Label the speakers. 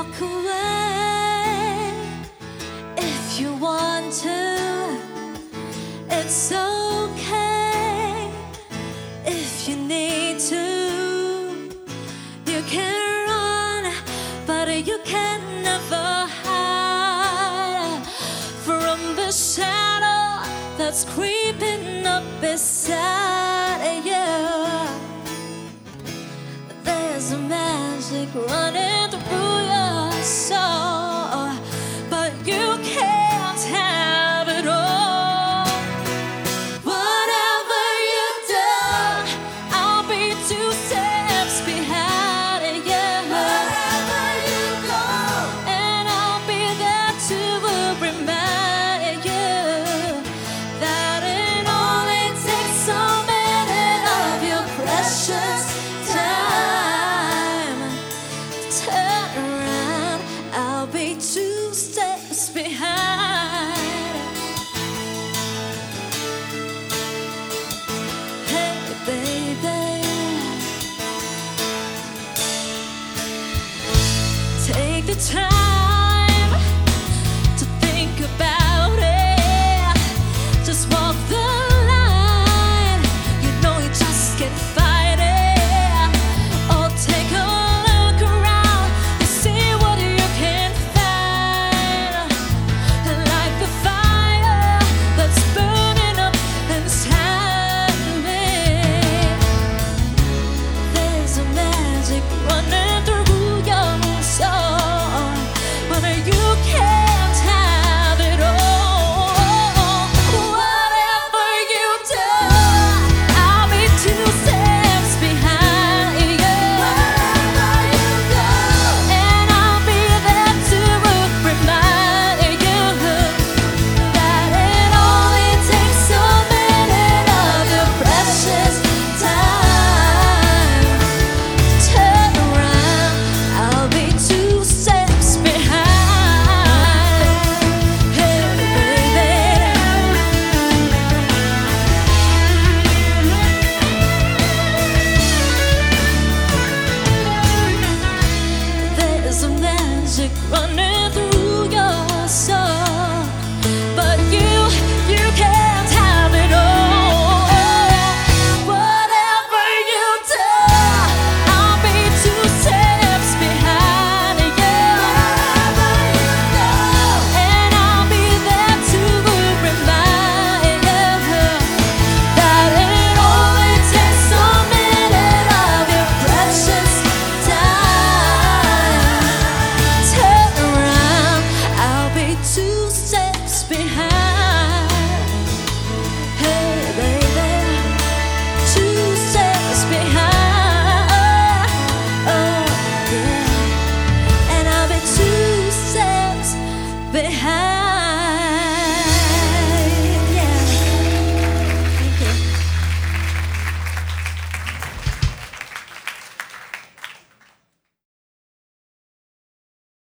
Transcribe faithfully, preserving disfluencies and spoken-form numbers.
Speaker 1: walk away if you want to. It's okay if you need to. You can run, but you can never hide from the shadow that's creeping up beside you. There's a magic running through your soul, but you can't have it all. Whatever you do, I'll be two steps behind you. Wherever you go, and I'll be there to remind you that it only takes a minute of your precious time. Turn around, I'll be two steps behind. Hey, baby, take the time to think about it. Just walk the line. You know you just can't fight it. Or take a look around and see what you can find. Like the fire that's burning up inside me. There's a magic running through your soul, but you can't have it all. Whatever you do, I'll be two steps behind you. Wherever you go, and I'll be there to remind you that it only takes a minute of your precious time. Turn around, I'll be two steps behind. Hey, baby, there's a magic running